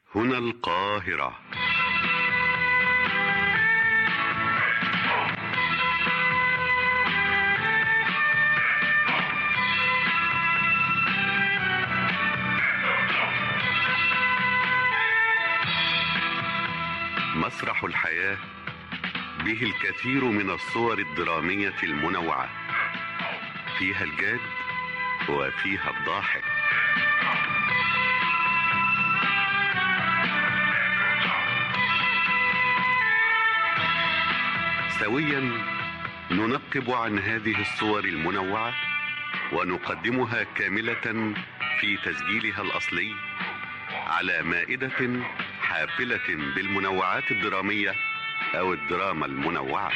هنا القاهرة. مسرح الحياة به الكثير من الصور الدرامية المنوعة، فيها الجاد وفيها الضاحك. سويا ننقب عن هذه الصور المنوعة ونقدمها كاملة في تسجيلها الأصلي على مائدة حافلة بالمنوعات الدرامية أو الدراما المنوعة.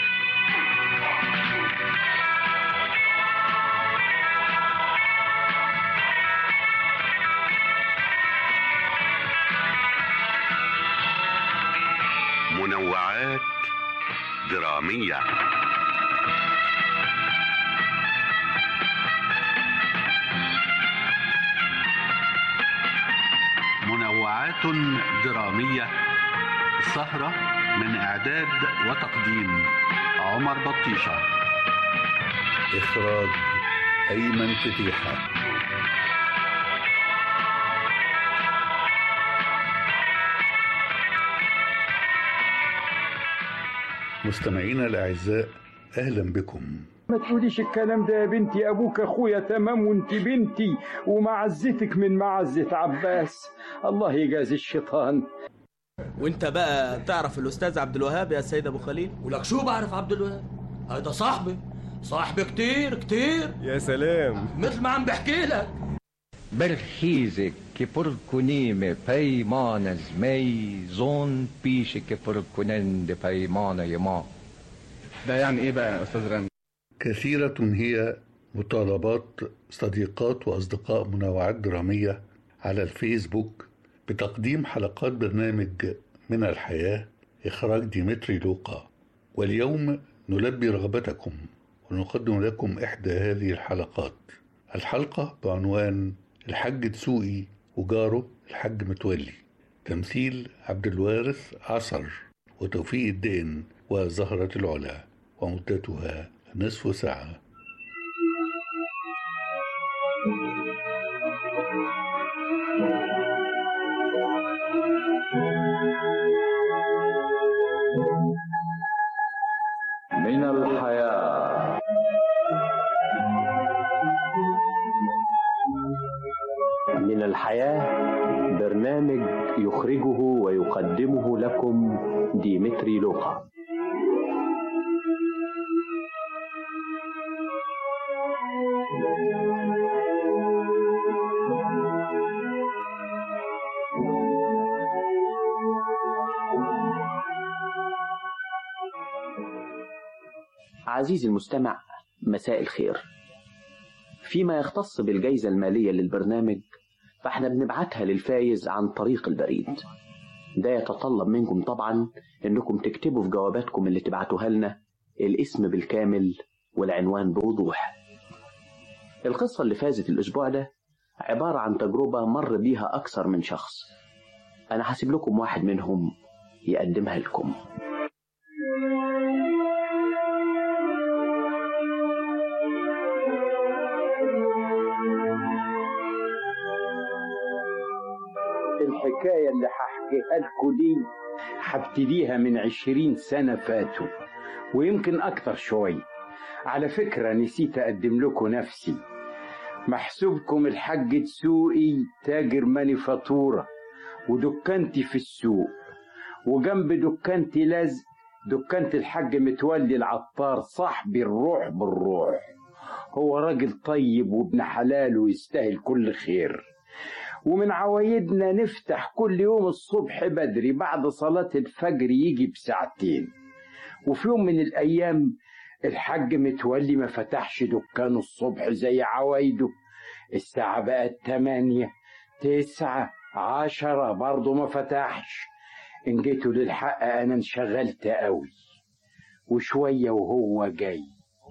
منوعات درامية. منوعات درامية، سهرة من إعداد وتقديم عمر بطيشة، إخراج أيمن فتيحة. مستمعينا الأعزاء، أهلا بكم. ما تقوليش الكلام ده يا بنتي، أبوك أخويا تمام وانت بنتي ومعزتك من معزة عباس، الله يجازي الشيطان. وانت بقى تعرف الأستاذ عبد الوهاب يا سيد أبو خليل؟ ولك شو بعرف عبد الوهاب؟ هذا صاحبي كتير. يا سلام، مثل ما عم بحكي لك. برخيزك كفركونيم بيمان زمي زون بيش كفركونند بيمان يما. ده يعني ايه بقى يا استاذ رامي؟ كثيرة هي مطالبات صديقات وأصدقاء منوعات درامية على الفيسبوك بتقديم حلقات برنامج من الحياة إخراج ديمتري لوقا، واليوم نلبي رغبتكم ونقدم لكم إحدى هذه الحلقات. الحلقة بعنوان الحاج دسوقي وجاره الحاج متولي، تمثيل عبد الوارث عصر وتوفيق الدين وزهرة العلا، ومدتها نصف ساعة. من الحياة. من الحياة برنامج يخرجه ويقدمه لكم ديمتري لوقا. عزيزي المستمع، مساء الخير. فيما يختص بالجائزة المالية للبرنامج، فاحنا بنبعتها للفايز عن طريق البريد. ده يتطلب منكم طبعا انكم تكتبوا في جواباتكم اللي تبعتوها لنا الاسم بالكامل والعنوان بوضوح. القصة اللي فازت الاسبوع ده عبارة عن تجربة مر بيها اكثر من شخص. انا هسيب لكم واحد منهم يقدمها لكم. الحكاية اللي هحكيها لكم دي هبتديها من 20 سنة فاتوا ويمكن أكتر شوية. على فكرة نسيت أقدم لكم نفسي. محسوبكم الحاج دسوقي، تاجر مانيفاتورة، ودكانتي في السوق، وجنب دكانتي لازق دكانة الحاج متولي العطار، صاحبي الروح بالروح. هو راجل طيب وابن حلال ويستاهل كل خير. ومن عوايدنا نفتح كل يوم الصبح بدري بعد صلاة الفجر يجي بساعتين. وفي يوم من الأيام الحاج متولي ما فتحش دكانه الصبح زي عوايده. الساعة بقت 8 9 10 برضه ما فتحش. إن جيتوا للحق أنا انشغلت قوي. وشوية وهو جاي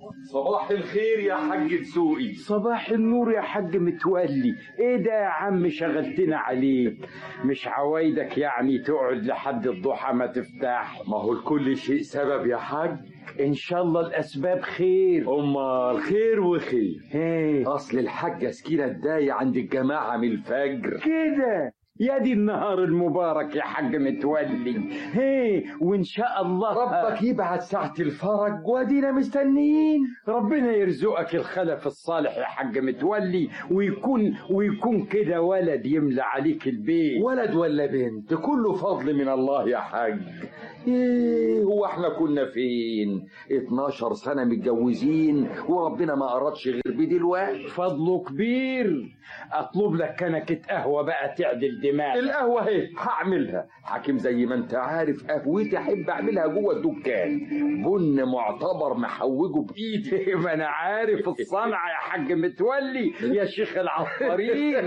صباح الخير يا حاج دسوقي. صباح النور يا حاج متولي. ايه ده يا عم شغلتنا عليك؟ مش عوايدك يعني تقعد لحد الضحى ما تفتح؟ ما هو لكل شيء سبب يا حاج. ان شاء الله الاسباب خير. امال خير وخير. ايه؟ اصل الحاجه سكينه الداي عند الجماعه من الفجر كده. يا دي النهار المبارك يا حاج متولي. هي وان شاء الله ربك يبعت ساعة الفرج وادينا مستنيين. ربنا يرزقك الخلف الصالح يا حاج متولي، ويكون كده ولد يملى عليك البيت. ولد ولا بنت كله فضل من الله يا حاج. ايه هو احنا كنا فين 12 سنة متجوزين وربنا ما أردش غير بدلوقتي؟ فضله كبير. اطلب لك كنكة قهوة بقى تعدل دماغك. القهوة اهي هعملها. حكيم زي ما انت عارف قهوتي احب اعملها جوه الدكان، بن معتبر محوجه بايدي. ما انا عارف الصنعة يا حاج متولي يا شيخ العطارين.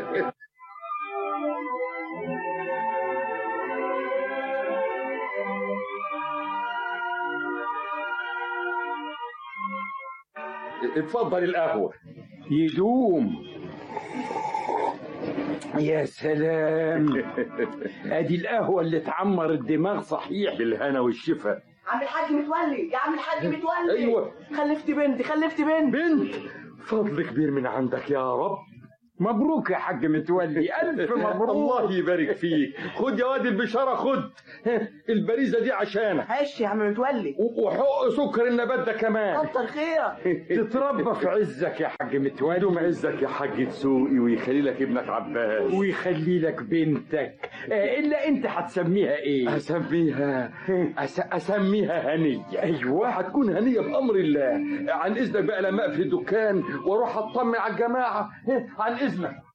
اتفضل القهوة. يدوم. يا سلام. ادي القهوة اللي تعمر الدماغ صحيح. بالهنا والشفا. عم الحاج متولي، يا عم الحاج متولي. ايوه خلفت بنت. بنت. فضل كبير من عندك يا رب. مبروك يا حاج متولي، ألف مبروك. الله يبارك فيك. خد يا واد البشارة، خد البريزة دي عشانك. هش يا عم متولي. وحق سكر النبات ده كمان. كتر خيرك. تتربى في عزك يا حاج متولي. دوم عزك يا حاج دسوقي ويخلي لك ابنك عباس ويخلي لك بنتك. إلا أنت هتسميها إيه؟ أسميها هنية. أيوة هتكون هنية بأمر الله. عن إذنك بقى لما أقفل الدكان وأروح أطمن على الجماعة. عن إذنك.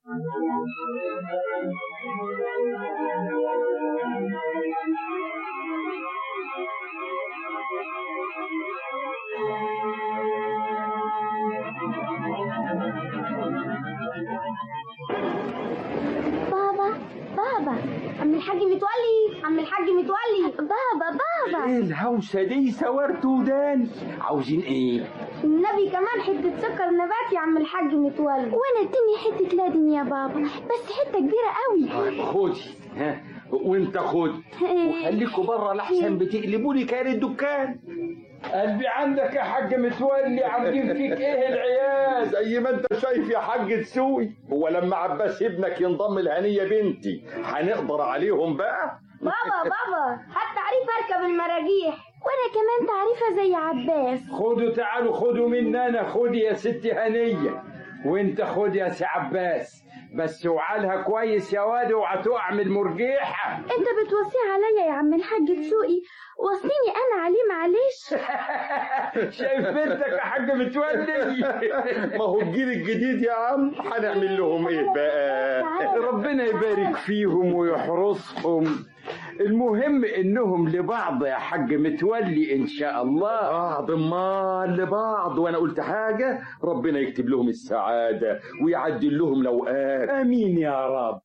بابا عم الحاج متولي. بابا ايه الهوسه دي؟ سورت وداني. عاوزين ايه؟ النبي كمان حته سكر نبات يا عم الحاج متولي. وانا اديني حته لادن يا بابا، بس حته كبيره قوي. خدي. وانت خد. وخليكوا بره لحسن بتقلبوا لي كان الدكان. قلبي عندك يا حاج متولي. عاملين فيك ايه العيال؟ زي ما انت شايف يا حاج دسوقي. هو لما عباس ابنك ينضم لهنية بنتي هنقدر عليهم بقى؟ بابا هات تعريف اركب المراجيح، وانا كمان تعريفه زي عباس. تعالوا خدوا مني انا. خدي يا ستي هنية، وانت خد يا سي عباس، بس وعالها كويس يا واد اوعى تقع من المرجيحة. انت بتوصي عليا يا عم الحاج دسوقي، وصيني انا عليه معلش. شايف بنتك يا حاج متولي؟ ما هو الجيل الجديد يا عم هنعمل لهم ايه بقى؟ ربنا يبارك فيهم ويحرسهم. المهم انهم لبعض يا حاج متولي ان شاء الله. ضمان لبعض. وانا قلت حاجة؟ ربنا يكتب لهم السعادة ويعدل لهم لوقات. امين يا رب.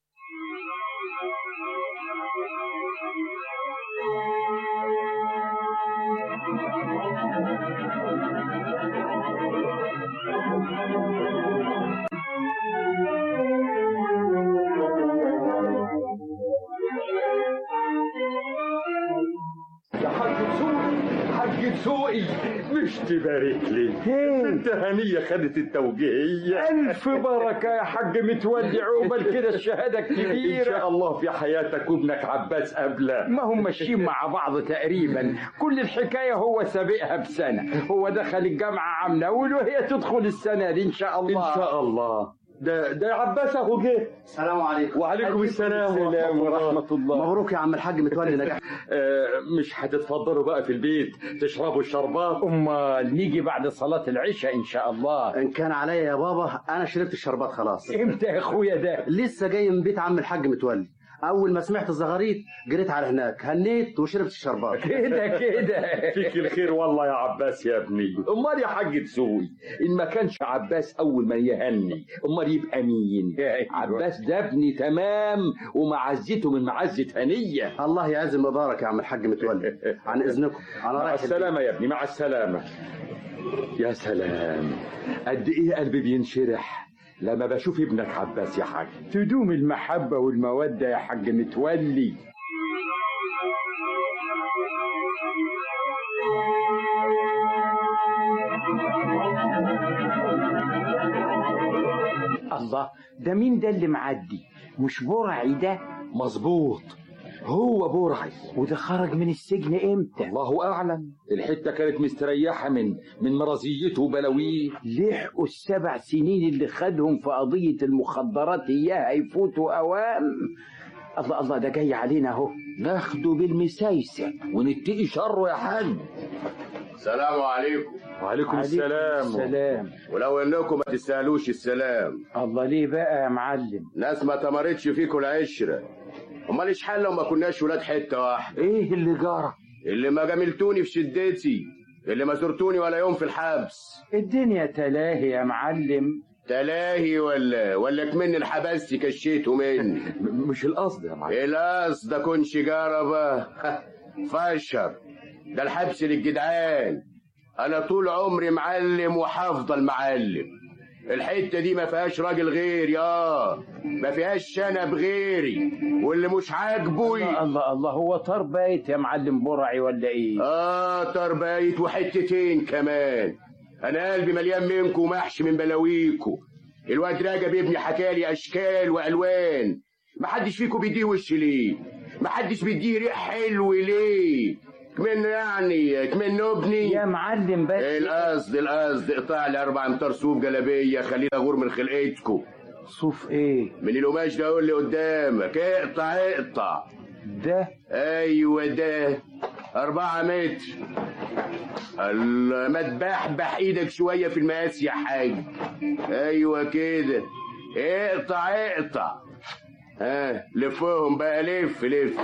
حاج دسوقي مش تبارك لي؟ انت هنية خدت التوجيهية. الف بركة يا حاج متولي. عقبال كده الشهادة الكبيرة ان شاء الله في حياتك وابنك عباس قبله. ما هم ماشيين مع بعض تقريبا. كل الحكاية هو سابقها بسنة. هو دخل الجامعة عام الاول وهي تدخل السنة دي ان شاء الله. ان شاء الله. ده عباس اهو جه. السلام عليكم. وعليكم السلام ورحمة الله. مبروك يا عم الحاج متولي نجح. مش هتتفضلوا بقى في البيت تشربوا الشربات؟ امال نيجي بعد صلاة العشاء ان شاء الله. ان كان عليا يا بابا انا شربت الشربات خلاص. امتى يا اخويا ده؟ لسه جاي من بيت عم الحاج متولي. اول ما سمعت الزغاريت جريت على هناك، هنيت وشربت الشربات. كده فيك الخير والله يا عباس يا ابني. امال يا حاج تسوي ان ما كانش عباس اول ما يهني امال يبقى مين؟ عباس ده ابني تمام ومعزته من معزه هنيه. الله يعز مبارك يا عم الحاج متولي. عن اذنكم انا رايح. مع السلامه يا ابني، مع السلامه. يا سلام قد ايه قلبي بينشرح لما بشوف ابنك عباس يا حاج. تدوم المحبة والمودة يا حاج متولي. الله، ده مين ده اللي معدي؟ مش برعي ده؟ مظبوط، هو برعي. وده خرج من السجن امتى؟ الله اعلم، الحته كانت مستريحه من مرضيته وبلاويه. لحقوا ال7 سنين اللي خدهم في قضيه المخدرات اياها يفوتوا اوام. الله ده جاي علينا اهو، ناخده بالمسايسه ونتقي شره يا حاج. السلام عليكم. وعليكم السلام. ولو انكم ما تستاهلوش السلام. الله ليه بقى يا معلم؟ ناس ما تمرتش فيكم العشره. امال ايش حال لو ما كناش ولاد حته واحده؟ ايه اللي جرى؟ اللي ما جاملتوني في شدتي، اللي ما زرتوني ولا يوم في الحبس. الدنيا تلاهي يا معلم. تلاهي ولا كمن الحبس كشيته مني. مش القصد يا معلم. القصد اكون شجاره فشر. ده الحبس للجدعان. انا طول عمري معلم وحافضل معلم. الحته دي ما فيهاش راجل غيري، ما فيهاش شنب غيري، واللي مش عاجبه الله هو طار بايت يا معلم برعي ولا ايه؟ طار بايت وحتتين كمان. انا قلبي مليان منكم ومحشي من بلاويكم. الواد رجب ابني حكالي اشكال والوان. محدش فيكم بيديه وش ليه؟ محدش بيديه ريح حلو ليه؟ كمنه ابني يا معلم. بس القصد اقطع لي 4 امتار صوف جلابيه، خلينا غور من خلقتكم. صوف ايه؟ من القماش ده قول لي قدامك. اقطع ده. ايوه ده 4 متر. ما تبحبح ايدك شويه في المقاس يا حاج. ايوه كده. اقطع. لفهم بقى، لف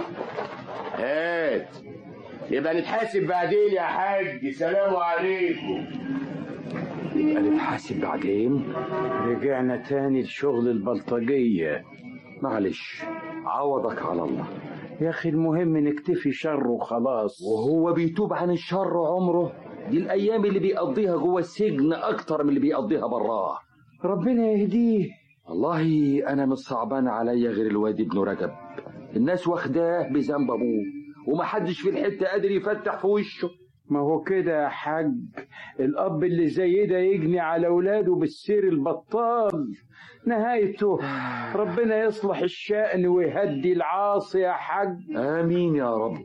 هات. يبقى نتحاسب بعدين يا حاج. سلام عليكم. يبقى نتحاسب بعدين. رجعنا تاني لشغل البلطجية. معلش، عوضك على الله يا اخي. المهم نكتفي شره وخلاص. وهو بيتوب عن الشر عمره؟ دي الايام اللي بيقضيها جوه السجن اكتر من اللي بيقضيها براه. ربنا يهديه. والله انا مش صعبان عليا غير الواد ابن رجب. الناس واخداه بذنب ابوه ومحدش في الحته قادر يفتح في وشه. ما هو كده يا حاج، الاب اللي زي ده يجني على اولاده بالسير البطال. نهايته ربنا يصلح الشأن ويهدي العاصي يا حاج. امين يا رب.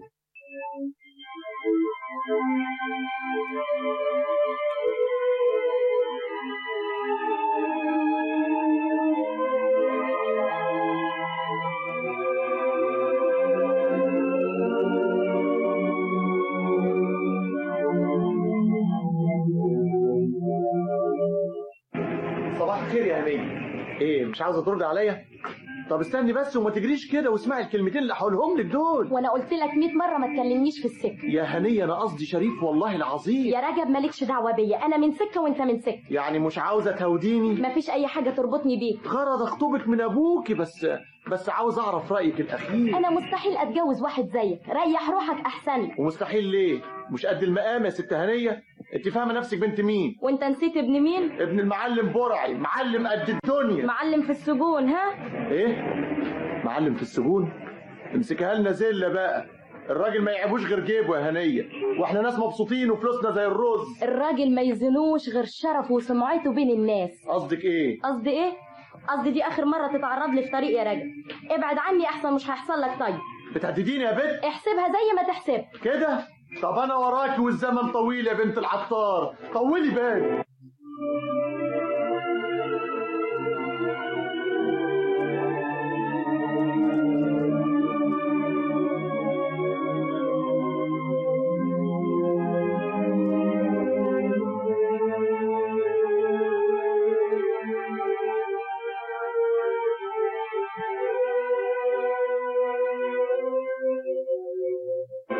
صباح الخير يا هنيه. ايه مش عاوزه ترد عليا؟ طب استني بس وما تجريش كده واسمعي الكلمتين اللي هقولهم لك دول. وانا قلت لك 100 مره ما تكلمنيش في السكه. يا هنيه انا قصدي شريف والله العظيم. يا رجب مالكش دعوه بيا، انا من سكه وانت من سكه. يعني مش عاوزه تهوديني؟ مفيش اي حاجه تربطني بيك. غرض اخطبك من ابوكي، بس عاوز اعرف رايك الاخير. انا مستحيل اتجوز واحد زيك، ريح روحك احسن لك. ومستحيل ليه؟ مش قد المقام يا ست هنيه؟ انت فاهمه نفسك بنت مين؟ وانت نسيت ابن مين؟ ابن المعلم برعي، معلم قد الدنيا. معلم في السجون. ها ايه؟ معلم في السجون؟ امسكها لنا زله بقى. الراجل ما يعيبوش غير جيبه يا هنيه، واحنا ناس مبسوطين وفلوسنا زي الرز. الراجل ما يزنوش غير شرفه وسمعته بين الناس. قصدك ايه؟ قصدي دي اخر مره تتعرض لي في طريق يا راجل. ابعد عني احسن مش هيحصل لك. طيب بتهدديني يا بنت؟ احسبها زي ما تحسب كده. طب انا وراكي والزمن طويل يا بنت العطار، طولي بالك.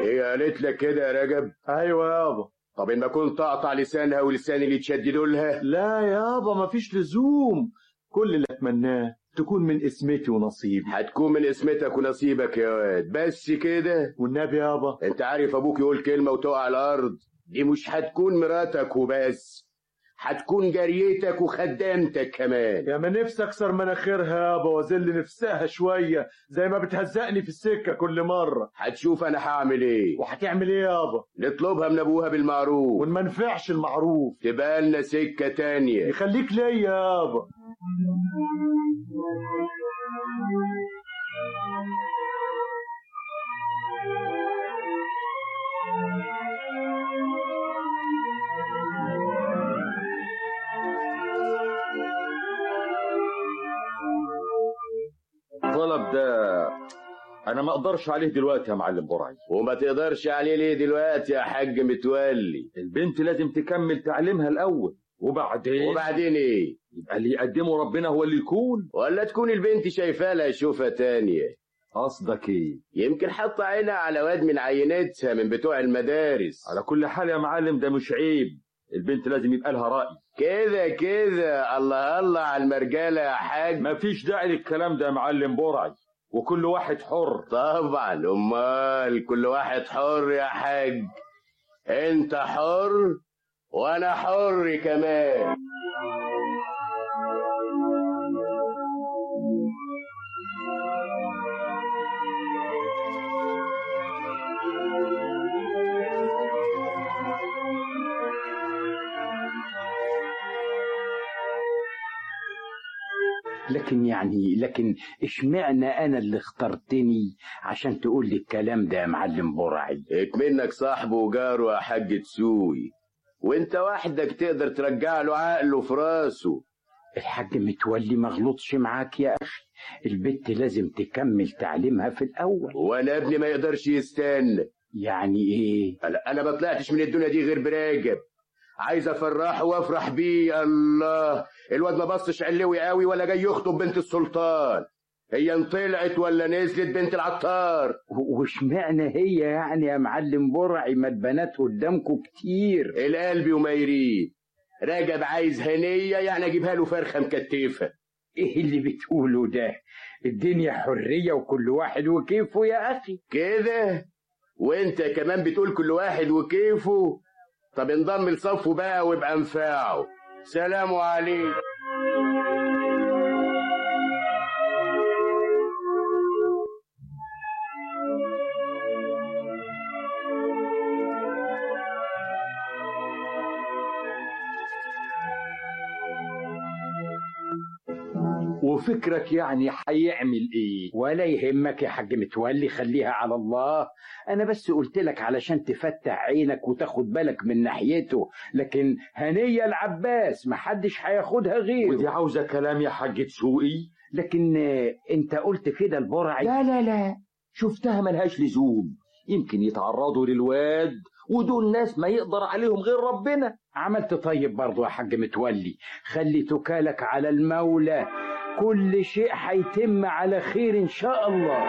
هي قالت لك كده يا رجب؟ ايوه يابا. طب ان ما كنت اقطع لسانها ولسان اللي تشددوا لها. لا يابا مفيش لزوم، كل اللي اتمناه تكون من اسمتي ونصيبي. هتكون من اسمتك ونصيبك يا واد، بس كده. والنبي يابا انت عارف ابوك يقول كلمه وتقع على الارض، دي مش هتكون مراتك وبس، هتكون جاريتك وخدامتك كمان. يا ما نفسي اكسر مناخيرها يابا واذل نفسها شويه زي ما بتهزقني في السكه كل مره. هتشوف انا هعمل ايه. وهتعمل ايه يابا؟ نطلبها من ابوها بالمعروف، وان ما نفعش المعروف تبقى لنا سكه تانية. يخليك ليا يابا. الطلب ده انا ما اقدرش عليه دلوقتي يا معلم برعي. وما تقدرش عليه ليه دلوقتي يا حاج متولي؟ البنت لازم تكمل تعليمها الاول، وبعدين ايه؟ يبقى اللي يقدمه ربنا هو اللي يكون. ولا تكون البنت شايفاه لا يشوفها تانية. قصدك ايه؟ يمكن حط عينها على واد من عينتها من بتوع المدارس. على كل حال يا معلم ده مش عيب، البنت لازم يبقى لها رأي. كده الله الله على المرجالة يا حاج. مفيش داعي للكلام ده يا معلم برعي، وكل واحد حر. طبعا، امال كل واحد حر يا حاج. انت حر وانا حر كمان. لكن اشمعنى انا اللي اخترتني عشان تقول لي الكلام ده يا معلم برعي؟ اكمنك صاحبه وجاره يا حاج تسوي، وانت وحدك تقدر ترجع له عقله في راسه. الحاج متولي ما غلطش معاك يا اخي، البت لازم تكمل تعليمها في الاول. وانا ابني ما يقدرش يستنى. يعني ايه؟ انا ما طلعتش من الدنيا دي غير براجب، عايز افرحه وافرح بيه. الله، الواد ما بصش علوي قوي ولا جاي يخطب بنت السلطان، هي انطلعت ولا نزلت بنت العطار. واشمعنى هي يعني يا معلم برعي؟ ما البنات قدامكم كتير. القلب وما يريد. راجب عايز هنيه يعني اجيبها له فرخه مكتفه. ايه اللي بتقوله ده؟ الدنيا حريه وكل واحد وكيفه يا اخي. كده وانت كمان بتقول كل واحد وكيفه؟ طب انضم لصفه بقى وابقى انفعه. سلام عليكم. وفكرك يعني هيعمل ايه؟ ولا يهمك يا حاج متولي، خليها على الله. انا بس قلت لك علشان تفتح عينك وتاخد بالك من ناحيته، لكن هنية العباس محدش هياخدها غيره. ودي عاوزة كلام يا حاج تسوقي. لكن انت قلت كده البرعي. لا شفتها ملهاش لزوم، يمكن يتعرضوا للواد ودول ناس ما يقدر عليهم غير ربنا. عملت طيب برضو يا حاج متولي، خلي توكالك على المولى، كل شيء هيتم على خير ان شاء الله.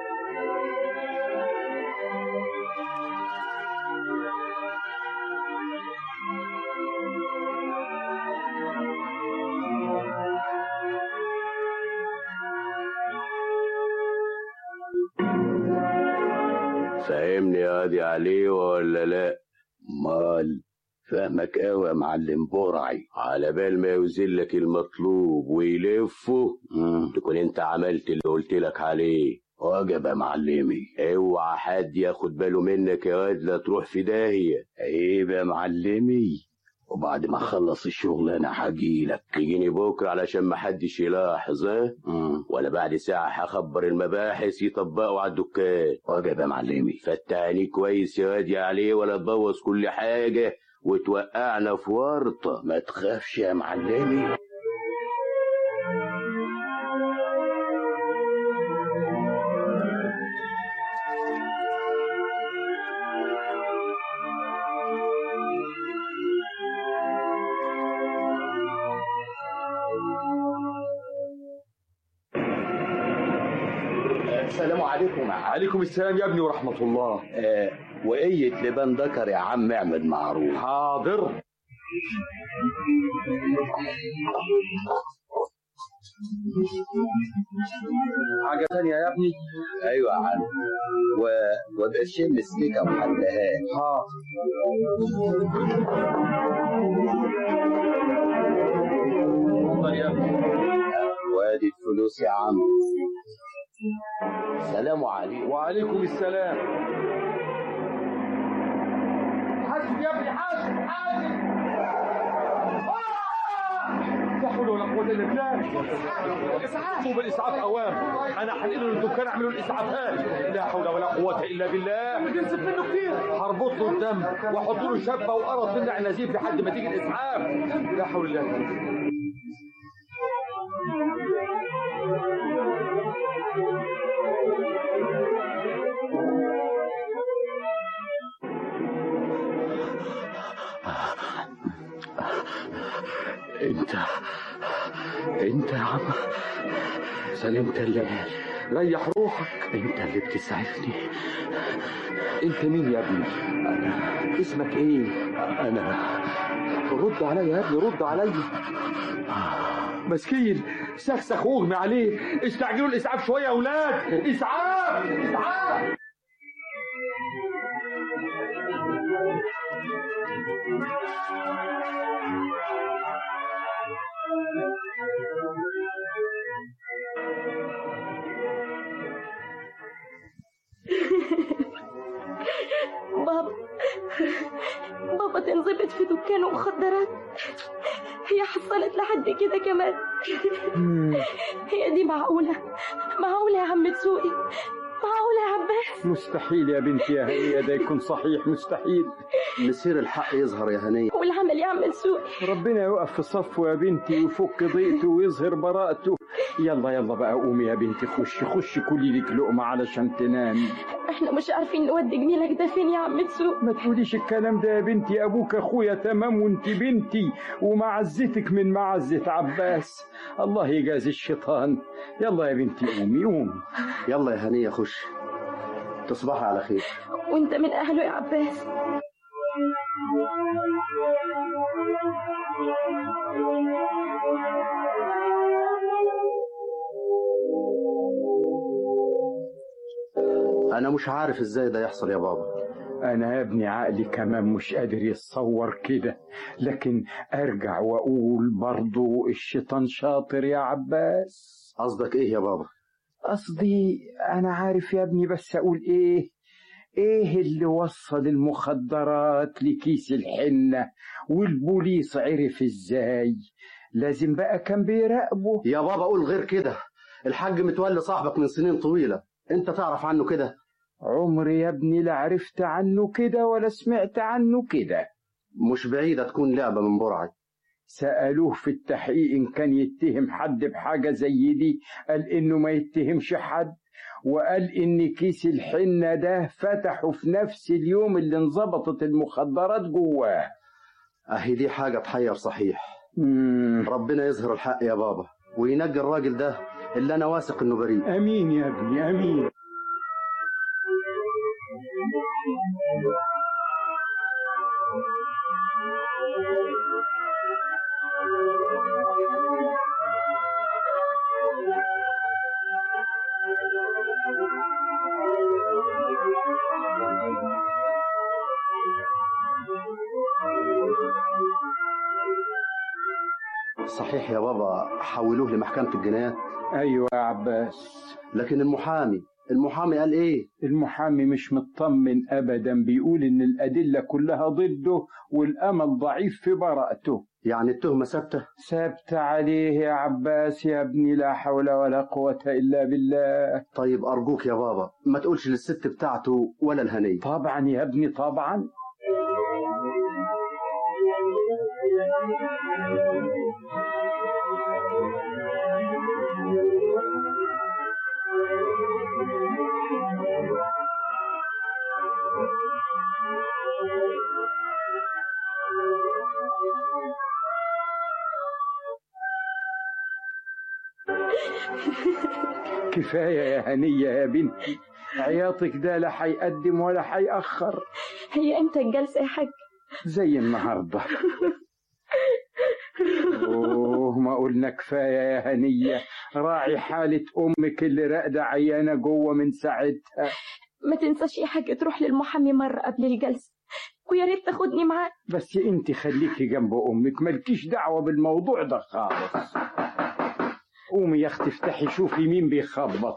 فاهمني يا دي عليه ولا لا؟ مال فاهمك قوي يا معلم برعي. على بال ما يوزلك المطلوب ويلفه تكون انت عملت اللي قلت لك عليه. واجب يا معلمي. اوعى حد ياخد باله منك يا واد، لا تروح في داهيه. عيب يا معلمي، وبعد ما اخلص الشغل انا هجيلك. تجيني بكره علشان ما حدش يلاحظ، ها؟ ولا بعد ساعه هخبر المباحث يطبقوا على الدكان. واجب يا معلمي. فتعني كويس يا واد عليه، ولا تبوظ كل حاجه وتوقعنا في ورطه. ما تخافش يا معلمي. السلام عليكم. عليكم السلام يا ابني ورحمة الله. وقية لبان ذكر يا عم اعمل معروف. حاضر. حاجة ثانية يا ابني؟ ايوه يا عم. وبقرشين مسكيكة محلهات. حاضر. اتفضل يا ابني. وادي الفلوس يا عم. السلام عليكم. وعليكم السلام. حاسب يا ابني، حاسب حاسب. لا حول ولا قوة إلا بالله. طوب الإسعاف أوام. أنا هنقله للدكان أعملوا الإسعافات. لا حول ولا قوة إلا بالله. بينزف منه كتير. هربط له الدم وأحط له شبة وقرص تمنع النزيف لحد ما تيجي الإسعاف. لا حول الله. انت يا عم سلمت الليل. ريح روحك. انت اللي بتسعفني. انت مين يا ابني؟ انا. اسمك ايه؟ انا. رد عليا يا ابني، رد عليا. مسكين سخسخ واغمي عليه. استعجلوا الاسعاف شويه يا اولاد. اسعاف اسعاف. بابا تنظبط في دكانه مخدرات. هي حصلت لحد كده كمان. هي دي معقولة يا عم دسوقي؟ معقولة يا عباس؟ مستحيل يا بنتي يا هنية ده يكون صحيح، مستحيل. مسير الحق يظهر يا هنية. والعمل يا عم دسوقي ربنا يوقف في صفه يا بنتي ويفك ضيقته ويظهر براءته. يلا بقى قومي يا بنتي، خشي كلي لك لقمة علشان تنامي. احنا مش عارفين نودي جميلك ده فين يا عم دسوقي. ما تقوليش الكلام ده يا بنتي، ابوك اخويا تمام وانت بنتي ومعزتك من معزة عباس. الله يجازي الشيطان. يلا يا بنتي قومي. يلا يا هنية خش. تصبحي على خير. وانت من اهله يا عباس. انا مش عارف ازاي ده يحصل يا بابا. انا يا ابني عقلي كمان مش قادر يتصور كده، لكن ارجع واقول برضو الشيطان شاطر يا عباس. قصدك ايه يا بابا؟ قصدي انا عارف يا ابني، بس اقول ايه اللي وصل المخدرات لكيس الحنة والبوليس عرف ازاي؟ لازم بقى كان بيراقبه. يا بابا قول غير كده. الحاج متولي صاحبك من سنين طويلة، انت تعرف عنه كده؟ عمري يا ابني لا عرفت عنه كده ولا سمعت عنه كده. مش بعيدة تكون لعبة من برعي. سألوه في التحقيق إن كان يتهم حد بحاجة زي دي، قال إنه ما يتهمش حد، وقال إن كيس الحنة ده فتحه في نفس اليوم اللي انظبطت المخدرات جواه. أهي دي حاجة تحير صحيح. ربنا يظهر الحق يا بابا وينجي الراجل ده اللي أنا واثق إنه بريء. أمين يا ابني أمين. صحيح يا بابا حولوه لمحكمة الجنايات. أيوة يا عباس. لكن المحامي قال إيه؟ المحامي مش مطمن أبدا، بيقول إن الأدلة كلها ضده والأمل ضعيف في براءته. يعني التهمة ثابتة عليه يا عباس يا ابني، لا حول ولا قوة إلا بالله. طيب أرجوك يا بابا ما تقولش للست بتاعته ولا الهنية. طبعا يا ابني طبعا. كفاية يا هنية يا بنتي، عياطك ده لا حيقدم ولا حيأخر. هي امتى الجلسة يا حاج؟ زي النهارده. اوه ما قلنا كفايه يا هنيه، راعي حاله امك اللي راقده عيانه جوه من ساعتها. ما تنساش يا حاج تروح للمحامي مره قبل الجلسه، ويا ريت تاخدني معاك. بس انت خليكي جنب امك، مالكيش دعوه بالموضوع ده خالص. قومي يا اختي افتحي شوفي مين بيخبط.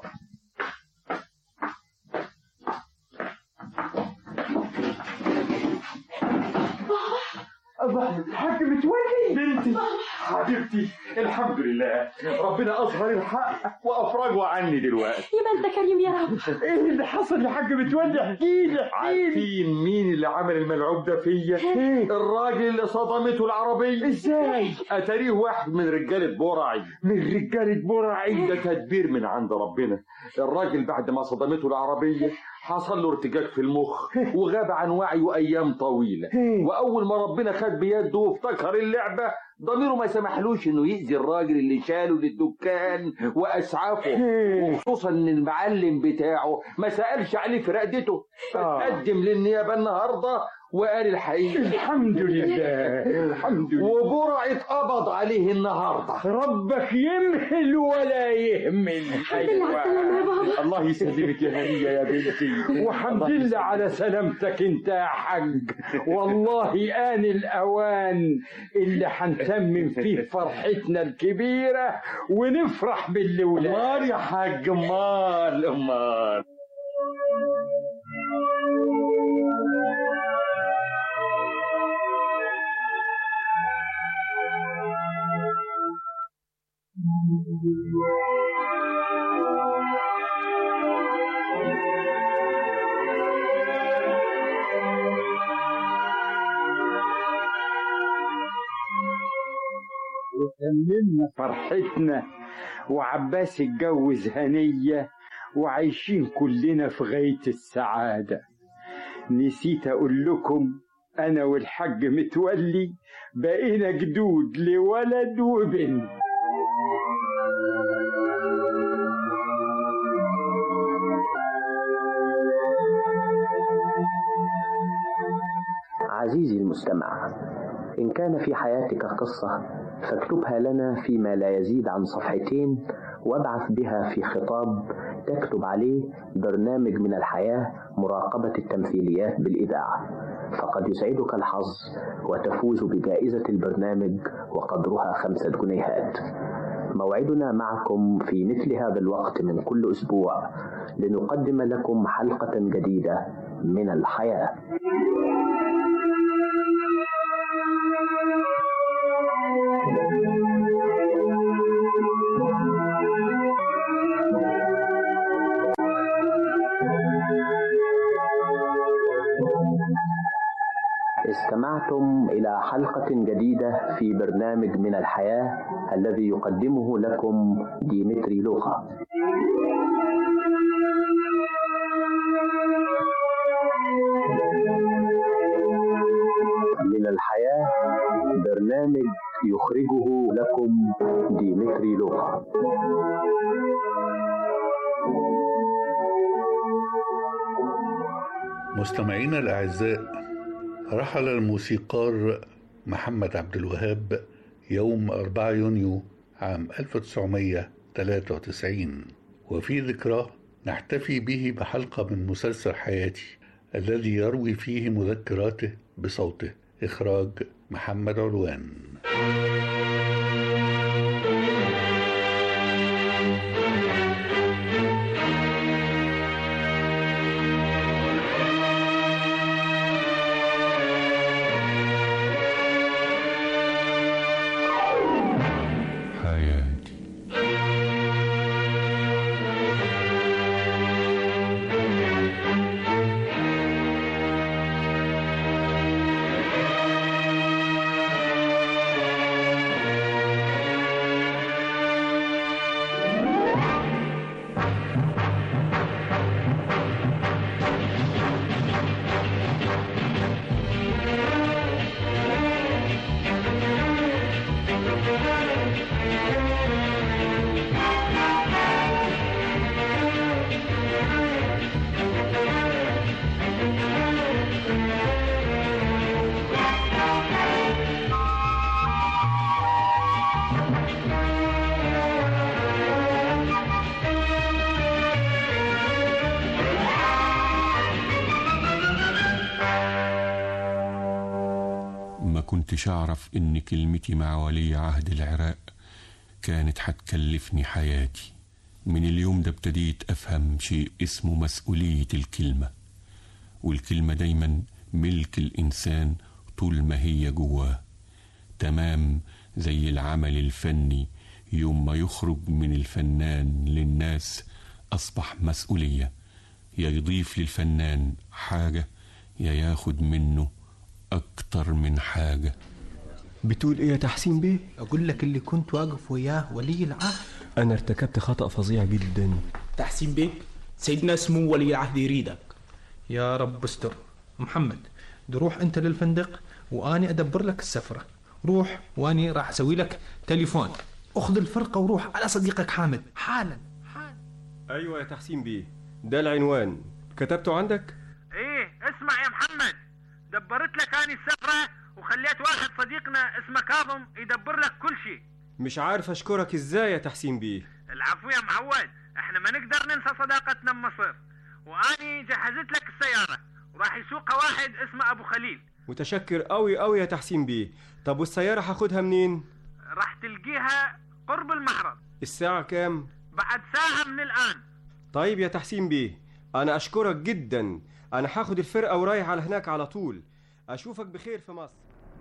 الحاج متولي بنتي حبيبتي، الحمد لله ربنا اظهر الحق وافرجه عني دلوقتي. يبقى انت كريم يا رب. ايه اللي حصل يا حاج متولي؟ احكي لي. عارفين مين اللي عمل الملعوب ده فيا؟ الراجل اللي صدمته العربيه. ازاي؟ اتاريه واحد من رجاله برعي. من رجاله برعي؟ ده تدبير من عند ربنا. الراجل بعد ما صدمته العربيه حصل له ارتجاج في المخ وغاب عن وعيه ايام طويله، واول ما ربنا خد بيده وافتكر اللعبه ضميره ما سمحلوش انه يأذي الراجل اللي شاله للدكان واسعفه، وخصوصا ان المعلم بتاعه ما سألش عليه في رقدته، فتقدم للنيابه النهارده وقال الحقيقه. الحمد لله الحمد لله. وبرع اتقبض عليه النهارده. ربك يمهل ولا يهمل. ايوه الله يسلمك يا هنيه يا بنتي، والحمد لله على سلامتك انت يا حاج. والله آن الأوان اللي هنتمم فيه فرحتنا الكبيرة ونفرح بالولاد. امال يا حاج امال. وتممنا فرحتنا وعباس اتجوز هنية وعايشين كلنا في غاية السعادة. نسيت أقول لكم أنا والحاج متولي بقينا جدود لولد وبنت. عزيزي المستمع، إن كان في حياتك قصة فاكتبها لنا فيما لا يزيد عن صفحتين، وابعث بها في خطاب تكتب عليه برنامج من الحياة مراقبة التمثيليات بالإذاعة، فقد يسعدك الحظ وتفوز بجائزة البرنامج وقدرها 5 جنيهات. موعدنا معكم في مثل هذا الوقت من كل أسبوع لنقدم لكم حلقة جديدة من الحياة. استمعتم إلى حلقة جديدة في برنامج من الحياة الذي يقدمه لكم ديمتري لوقا. من الحياة برنامج يخرجه لكم ديمتري لوقا. مستمعينا الأعزاء، رحل الموسيقار محمد عبد الوهاب يوم 4 يونيو عام 1993، وفي ذكراه نحتفي به بحلقة من مسلسل حياتي الذي يروي فيه مذكراته بصوته. إخراج محمد علوان. كنتش أعرف إن كلمتي مع ولي عهد العراق كانت هتكلفني حياتي. من اليوم ده ابتديت أفهم شيء اسمه مسؤولية الكلمة، والكلمة دايما ملك الإنسان طول ما هي جواه، تمام زي العمل الفني يوم ما يخرج من الفنان للناس أصبح مسؤولية، يا يضيف للفنان حاجة يا ياخد منه أكتر من حاجة. بتقول إيه يا تحسين بيه؟ أقول لك اللي كنت واقف وياه ولي العهد. أنا ارتكبت خطأ فظيع جدا. تحسين بيك سيدنا سمو ولي العهد يريدك. يا رب استر. محمد روح أنت للفندق وأني أدبر لك السفرة. روح وأني راح أسوي لك تليفون. أخذ الفرقة وروح على صديقك حامد حالا. أيوة يا تحسين بيه، ده العنوان كتبته عندك؟ ايه اسمع يا محمد، دبرت لك اني السفرة وخليت واحد صديقنا اسمه كاظم يدبر لك كل شيء. مش عارف أشكرك إزاي يا تحسين بيه. العفو يا معود، احنا ما نقدر ننسى صداقتنا بمصر. واني جهزت لك السيارة وراح يسوقها واحد اسمه ابو خليل. متشكر قوي قوي يا تحسين بيه. طب والسيارة هاخدها منين؟ راح تلقيها قرب المعرض. الساعة كام؟ بعد ساعة من الآن. طيب يا تحسين بيه، أنا أشكرك جدا. أنا هاخد الفرقة ورايح على هناك على طول. أشوفك بخير في مصر.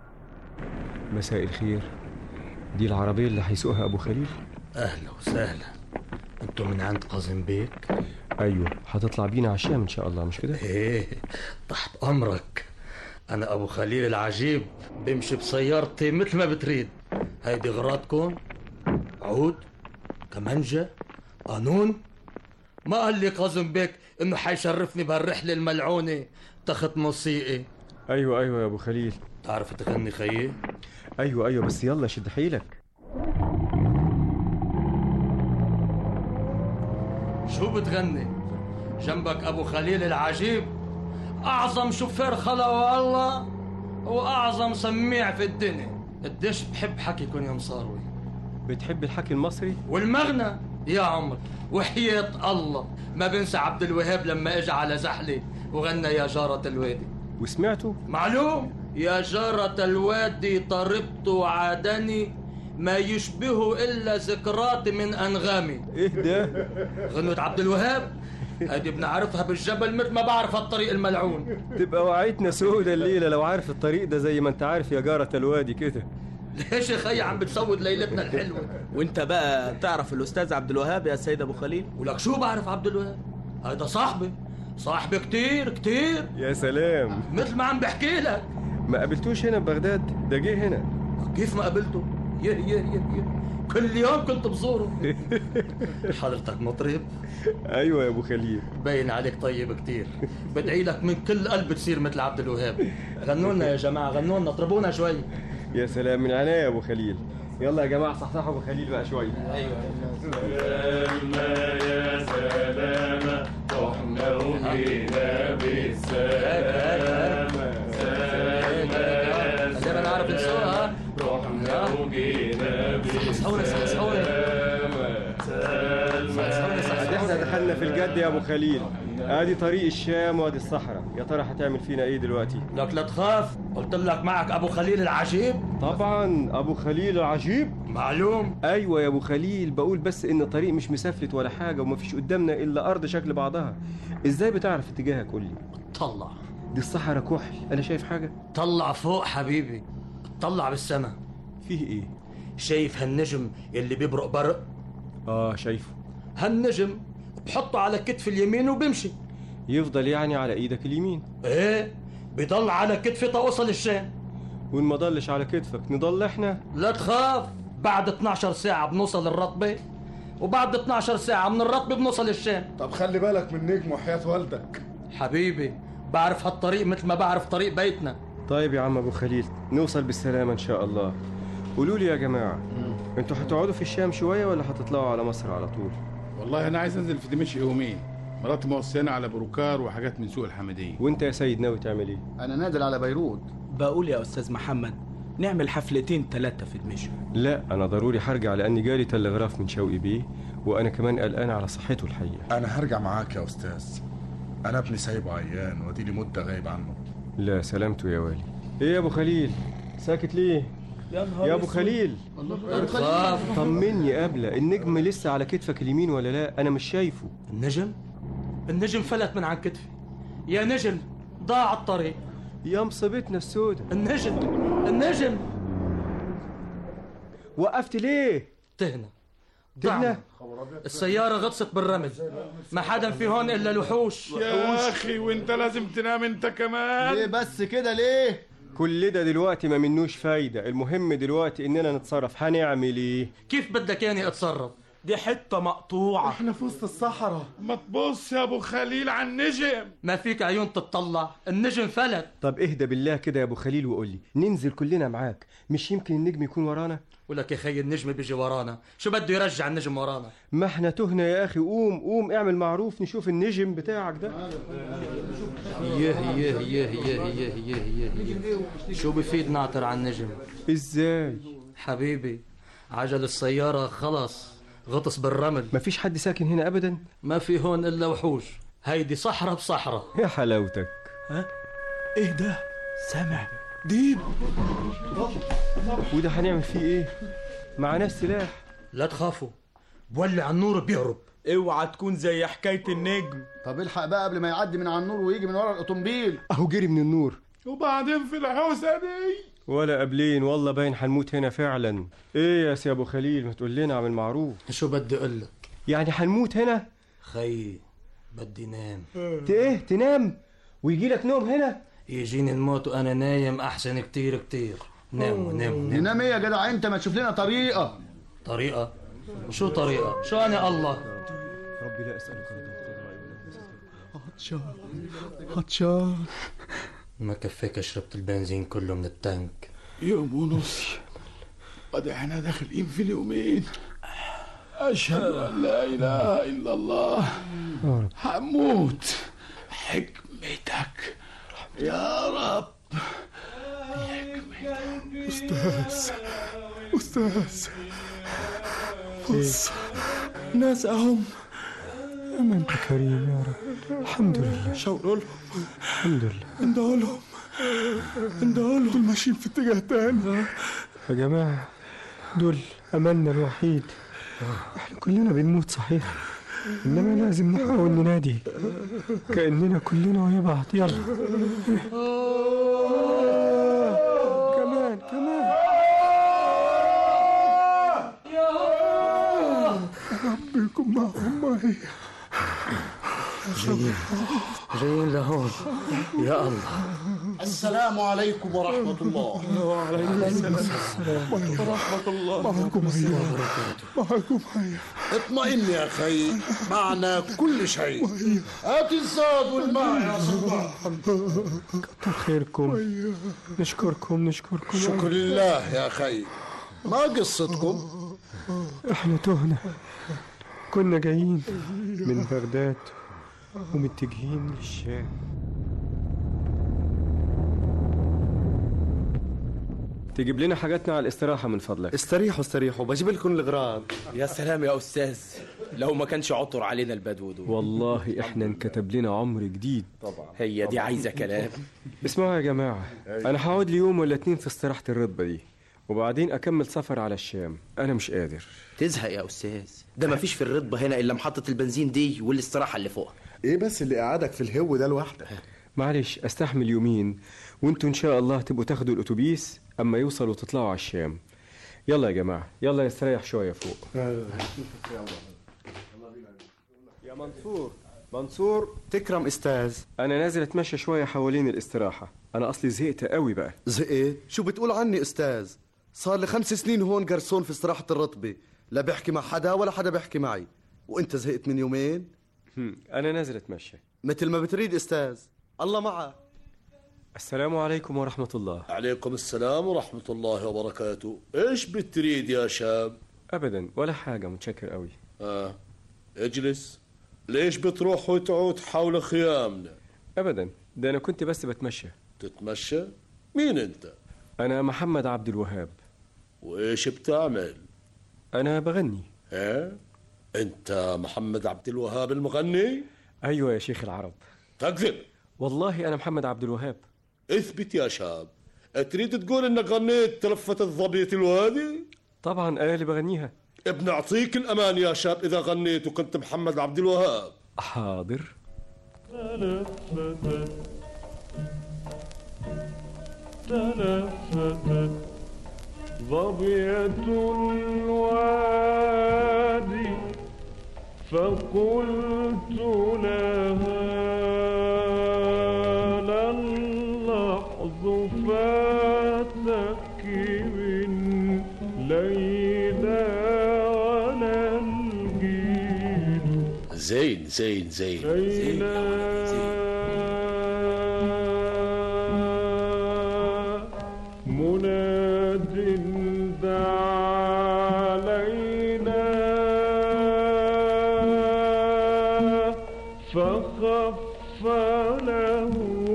مساء الخير، دي العربية اللي هيسوقها أبو خليل؟ أهلا وسهلا. أنتوا من عند قاسم بيك؟ أيوة، هتطلع بينا عشام إن شاء الله مش كده؟ إيه تحت أمرك. أنا أبو خليل العجيب، بمشي بسيارتي مثل ما بتريد. هيدي غراضكم؟ عود، كمانجة، قانون. ما قال لي قاسم بيك إنه حيشرفني بهالرحلة الملعونة تخت موسيقي. أيوة يا أبو خليل. تعرف تغني خيي؟ أيوة بس يلا شد حيلك. شو بتغني؟ جنبك أبو خليل العجيب، أعظم شوفير خلقه الله وأعظم سميع في الدنيا. قديش بحب حكيكم يا مصاروي. بتحب الحكي المصري؟ والمغنى يا عمر، وحياة الله ما بنسى عبد الوهاب لما اجى على زحلة وغنى يا جارة الوادي. وسمعته؟ معلوم. يا جارة الوادي طربت وعادني ما يشبه إلا ذكرات من أنغامي. إيه ده؟ غنوة عبد الوهاب هذه بنعرفها بالجبل مثل ما بعرف الطريق الملعون. تبقى وعيتنا سودة الليلة لو عارف الطريق ده زي ما انت عارف يا جارة الوادي كده. ليش يا خي عم بتسود ليلتنا الحلوة؟ وانت بقى تعرف الأستاذ عبد الوهاب يا سيد أبو خليل؟ ولك شو بعرف عبد الوهاب؟ هذا صاحبي كتير كتير. يا سلام، مثل ما عم بحكي لك. ما قابلتوش هنا ببغداد؟ ده جه هنا. كيف ما قابلته؟ يه كل يوم كنت بزوره. حضرتك مطرب؟ ايوه يا ابو خليل. باين عليك طيب كتير. بدعي لك من كل قلب تصير مثل عبد الوهاب. غنوا لنا يا جماعه، غنوا لنا، طربونا شوي. يا سلام، من عينيا يا ابو خليل. يلا يا جماعه صحصحوا ابو خليل بقى شوي. ايوه. سلامة يا سلامة رحنا وجينا بالسلامة. زي ما نعرف نسوقها. رحنا وجينا بالسلامة. احنا دخلنا في الجد يا ابو خليل. ادي طريق الشام وادي الصحراء. يا ترى هتعمل فينا ايه دلوقتي؟ لك لا تخاف، قلت لك معك ابو خليل العجيب. طبعا ابو خليل العجيب معلوم. ايوه يا ابو خليل، بقول بس ان الطريق مش مسافلت ولا حاجه ومفيش قدامنا الا ارض شكل بعضها. ازاي بتعرف اتجاهك؟ قول لي. طلع، دي الصحراء كحل، انا شايف حاجه؟ طلع فوق حبيبي، طلع بالسما. فيه ايه؟ شايف هالنجم اللي بيبرق برق؟ شايفه. هالنجم بحطه على كتف اليمين وبمشي. يفضل يعني على ايدك اليمين؟ ايه، بيضل على كتفي توصل الشام. وإن ما ضلش على كتفك نضل احنا؟ لا تخاف، بعد 12 ساعة بنوصل الرطبة، وبعد 12 ساعة من الرطبة بنوصل الشام. طب خلي بالك من نجم وحياة والدك. حبيبي بعرف هالطريق مثل ما بعرف طريق بيتنا. طيب يا عم ابو خليل، نوصل بالسلامة ان شاء الله. قولوا لي يا جماعة، انتوا هتقعدوا في الشام شوية ولا هتطلعوا على مصر على طول؟ والله انا عايز انزل في دمشق يومين، مراتي موصياني على بروكار وحاجات من سوق الحمدية. وانت يا سيد ناوي تعمل ايه؟ انا نازل على بيروت. بقول يا استاذ محمد نعمل حفلتين 3 في دمشق. لا انا ضروري هرجع لاني جالي تلغراف من شوقي بيه، وانا كمان قلقان على صحته الحقيقة. انا هرجع معاك يا استاذ، انا ابني سايبه عيان ودي لي مدة غايب عنه. لا سلامته يا والي. ايه يا ابو خليل، ساكت ليه يا ابو خليل؟ طمني قبل النجم لسه على كتفك اليمين ولا لا؟ انا مش شايفه. النجم فلت من عن كتفي يا نجم، ضاع الطريق يا مصيبتنا السودة. النجم وقفت ليه؟ تهنا السيارة غطست بالرمل، ما حدا في هون إلا الوحوش. يا أخي وانت لازم تنام انت كمان. ليه بس كده ليه؟ كل ده دلوقتي ما منوش فايدة، المهم دلوقتي إننا نتصرف. هنعمل إيه؟ كيف بدك يعني أتصرف؟ دي حتة مقطوعة، احنا في وسط الصحراء. ما تبص يا أبو خليل على النجم. ما فيك عيون تتطلع، النجم فلت. طب اهدى بالله كده يا أبو خليل وقول لي، ننزل كلنا معاك، مش يمكن النجم يكون ورانا؟ ولك يا خي النجم بيجي ورانا، شو بده يرجع النجم ورانا؟ ما احنا تهنا يا أخي. قوم اعمل معروف نشوف النجم بتاعك ده. شو بفيد نعطر على النجم؟ ازاي؟ حبيبي عجل السيارة خلص غطس بالرمل. مفيش حد ساكن هنا أبدا؟ ما في هون إلا وحوش، هيدي صحراء بصحراء. يا حلاوتك. ها؟ ايه ده؟ سامع ديب. وده هنعمل فيه ايه؟ معنا السلاح. لا تخافوا، بولع النور بيهرب. اوعى تكون زي حكاية النجم. طب الحق بقى قبل ما يعدي من على النور ويجي من ورا الأوتومبيل. اهو جري من النور. وبعدين في الحوسة دي ولا قبلين والله باين هنموت هنا فعلا. ايه يا سي ابو خليل، ما تقول لنا اعمل معروف. شو بدي اقول لك؟ يعني هنموت هنا؟ خي بدي نام. ايه تنام ويجي لك نوم هنا؟ يجيني الموت وانا نايم احسن كتير كتير. نام. ننام ايه يا جدع انت؟ ما تشوف لنا طريقة. طريقة؟ شو طريقة؟ شو انا الله؟ ربي لا اسألك. عطشان. ما كفيك شربت البنزين كله من التانك. يوم ونص قد احنا داخلين في اليومين. اشهد ان لا اله الا الله. هموت. حكمتك يا رب. استاذ بص ناس اهم. ما انت كريم يا رب. الحمد لله. شاوروا لهم. الحمد لله. اندهوا لهم. دول ماشيين في اتجاه تاني يا جماعة. دول أملنا الوحيد. احنا كلنا بنموت صحيح، إنما لازم نحاول ننادي كأننا كلنا وهي بعض. يلا كمان رب يكون معهم معي. جايين لهون يا الله. السلام عليكم ورحمة الله. وعليكم السلام ورحمة الله. معكم هيا. اطمئن يا أخي، معنا كل شيء. هات الزاد والماء يا سلطان. كتر خيركم. نشكركم. شكر الله يا أخي. ما قصتكم؟ احنا تهنا، كنا جايين من بغداد ومتجهين للشام. تجيب لنا حاجاتنا على الاستراحة من فضلك. استريحوا بجيب لكم الغراض. يا سلام يا أستاذ، لو ما كانش عطر علينا البدو دول. والله احنا انكتب لنا عمر جديد. طبعا هي دي عايزة كلام. اسمعوا يا جماعة، انا هقعد لي يوم ولا 2 في استراحة الرطبة دي، وبعدين اكمل سفر على الشام. انا مش قادر. تزهق يا أستاذ، ده ما فيش في الرطبة هنا إلا محطة البنزين دي والاستراحة اللي فوقها. ايه بس اللي قعدك في الهو ده لوحدك؟ معلش استحمل يومين، وانتوا ان شاء الله تبقوا تاخدوا الاتوبيس اما يوصلوا وتطلعوا على الشام. يلا يا جماعة، يلا نستريح شوية فوق. يا منصور تكرم استاذ. انا نازل اتمشى شوية حوالين الاستراحة، انا اصلي زهقت قوي بقى. زهقت؟ شو بتقول عني استاذ؟ صار لي 5 سنين هون جرسون في استراحة الرطبة، لا بحكي مع حدا ولا حدا بحكي معي، وانت زهقت من يومين؟ انا نازل اتمشى. مثل ما بتريد استاذ، الله معك. السلام عليكم ورحمة الله. عليكم السلام ورحمة الله وبركاته. ايش بتريد يا شاب؟ ابدا ولا حاجة، متشكر قوي. اجلس. ليش بتروح وتعود حول خيامنا؟ ابدا، ده انا كنت بس بتمشى. تتمشى؟ مين انت؟ انا محمد عبد الوهاب. وايش بتعمل؟ انا بغني. انت محمد عبد الوهاب المغني؟ ايوه يا شيخ العرب. تكذب. والله انا محمد عبد الوهاب. اثبت يا شاب. تريد تقول انك غنيت تلفت الظبية الوادي؟ طبعا انا اللي بغنيها. ابن اعطيك الامان يا شاب اذا غنيت وكنت محمد عبد الوهاب. حاضر. تلفتت ظبية الوادي فقلت لها لن لحظ فاتك من ليلى ولا الجيل. زين زين زين مناد دعا ليلى فخف له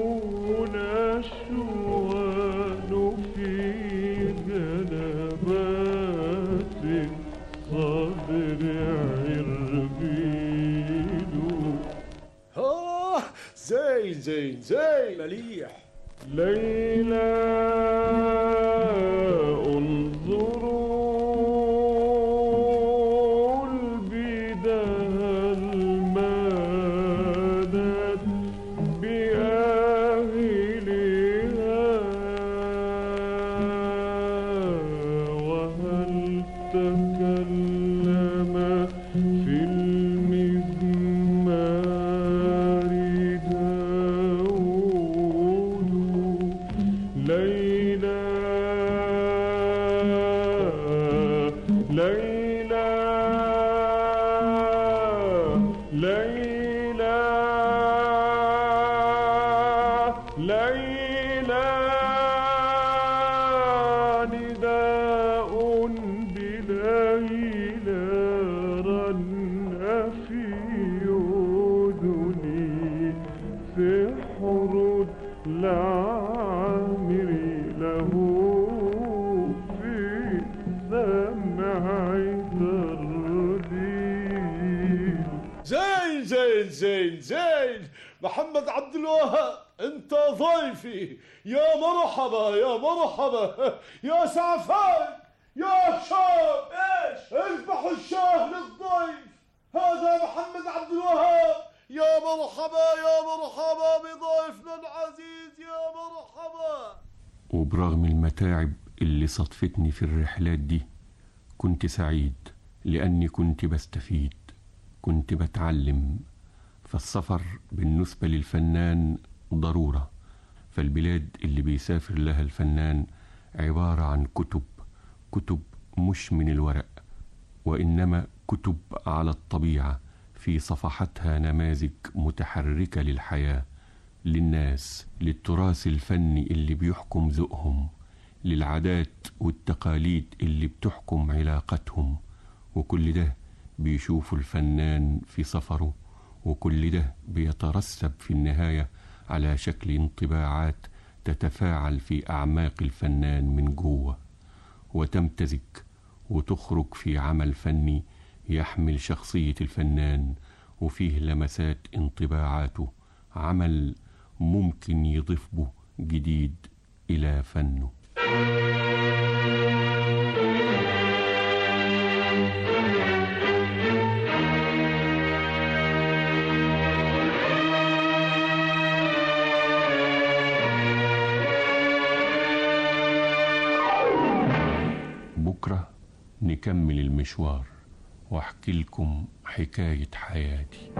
نشوان في جنبات صدر عربيل. زين زين زين مليح. ليلى انظروا البداية المادت بأهلها وهل تكلم في المزمار داود. ليلى ليلى ليلى ليلى نداء بليلى رن في أذني سحر العامر له في سمعي ترديد. زين زين زين زين محمد عبد الوهاب انت ضيفي. يا مرحبا يا مرحبا يا سعفان يا شاب. ايش اذبحوا الشاه للضيف. هذا محمد عبد الوهاب. يا مرحبا يا مرحبا بضيفنا العزيز يا مرحبا. وبرغم المتاعب اللي صدفتني في الرحلات دي كنت سعيد لأني كنت بستفيد، كنت بتعلم. فالسفر بالنسبة للفنان ضرورة، فالبلاد اللي بيسافر لها الفنان عبارة عن كتب مش من الورق، وإنما كتب على الطبيعة في صفحتها نماذج متحركة للحياة، للناس، للتراث الفني اللي بيحكم ذوقهم، للعادات والتقاليد اللي بتحكم علاقتهم. وكل ده بيشوف الفنان في سفره، وكل ده بيترسب في النهاية على شكل انطباعات تتفاعل في أعماق الفنان من جوه، وتمتزج وتخرج في عمل فني يحمل شخصية الفنان وفيه لمسات انطباعاته، عمل ممكن يضيف به جديد إلى فنه. بكرة نكمل المشوار واحكي لكم حكاية حياتي.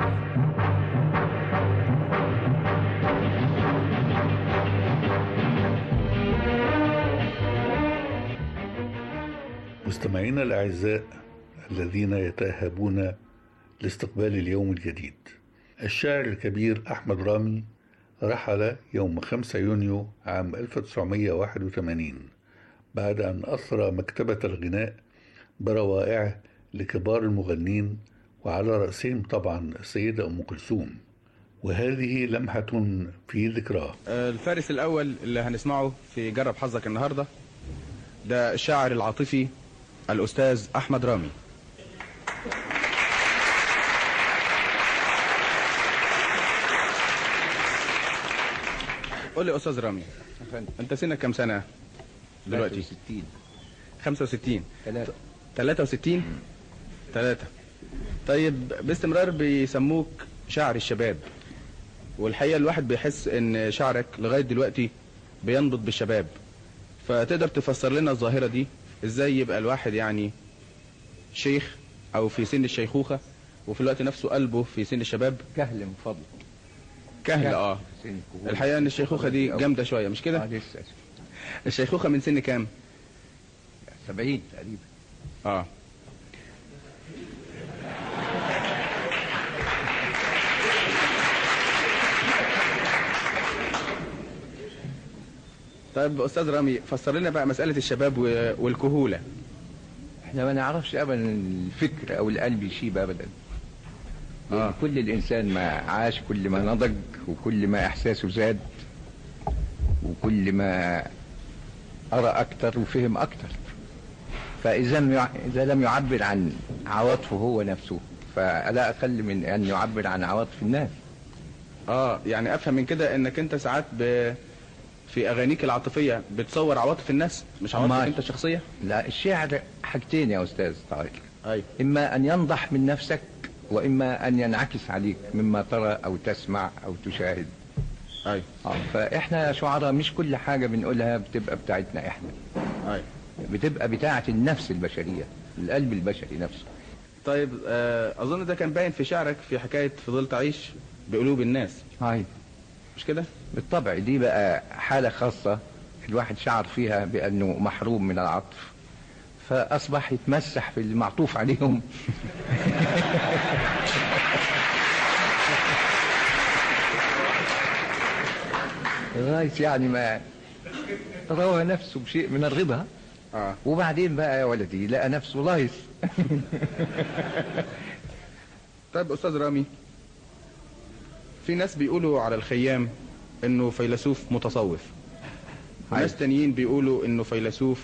مستمعينا الأعزاء الذين يتأهبون لاستقبال اليوم الجديد، الشاعر الكبير أحمد رامي رحل يوم 5 يونيو عام 1981 بعد أن أثرى مكتبة الغناء بروائعه لكبار المغنين، وعلى رأسهم طبعا السيدة أم كلثوم. وهذه لمحة في ذكراه. الفارس الأول اللي هنسمعه في جرب حظك النهاردة ده الشاعر العاطفي الأستاذ أحمد رامي. قول لي استاذ رامي، انت سنك كام سنه دلوقتي؟ 65. 63. 3. طيب باستمرار بيسموك شاعر الشباب، والحقيقه الواحد بيحس ان شعرك لغايه دلوقتي بينبض بالشباب، فتقدر تفسر لنا الظاهره دي ازاي يبقى الواحد يعني شيخ او في سن الشيخوخه وفي الوقت نفسه قلبه في سن الشباب؟ كهل من فضلك. كهل. الحقيقه ان الشيخوخه دي جامده شويه مش كده؟ لسه. الشيخوخه من سن كام؟ 70 تقريبا. طيب استاذ رامي، فسر لنا بقى مساله الشباب والكهوله. احنا ما نعرفش ابدا الفكر او القلب يشيب ابدا. كل الانسان ما عاش كل ما نضج وكل ما احساسه زاد وكل ما قرأ اكتر وفهم اكتر. فاذا لم يعبر عن عواطفه هو نفسه فلا اقل من ان يعبر عن عواطف الناس. يعني افهم من كده انك انت ساعات في اغانيك العاطفيه بتصور عواطف الناس مش عواطفك انت شخصيه؟ لا، الشعر حاجتين يا استاذ طارق. اما ان ينضح من نفسك واما ان ينعكس عليك مما ترى او تسمع او تشاهد. فاحنا شعراء مش كل حاجه بنقولها بتبقى بتاعتنا احنا. بتبقى بتاعه النفس البشريه، القلب البشري نفسه. طيب اظن ده كان باين في شعرك في حكايه فضلت اعيش بقلوب الناس. مش كده؟ بالطبع دي بقى حالة خاصة الواحد شعر فيها بأنه محروم من العطف فأصبح يتمسح في المعطوف عليهم. لغاية يعني ما روى نفسه بشيء من الرضا. وبعدين بقى يا ولدي لقى نفسه لايص. طيب أستاذ رامي، في ناس بيقولوا على الخيام انه فيلسوف متصوف، وناس تانيين بيقولوا انه فيلسوف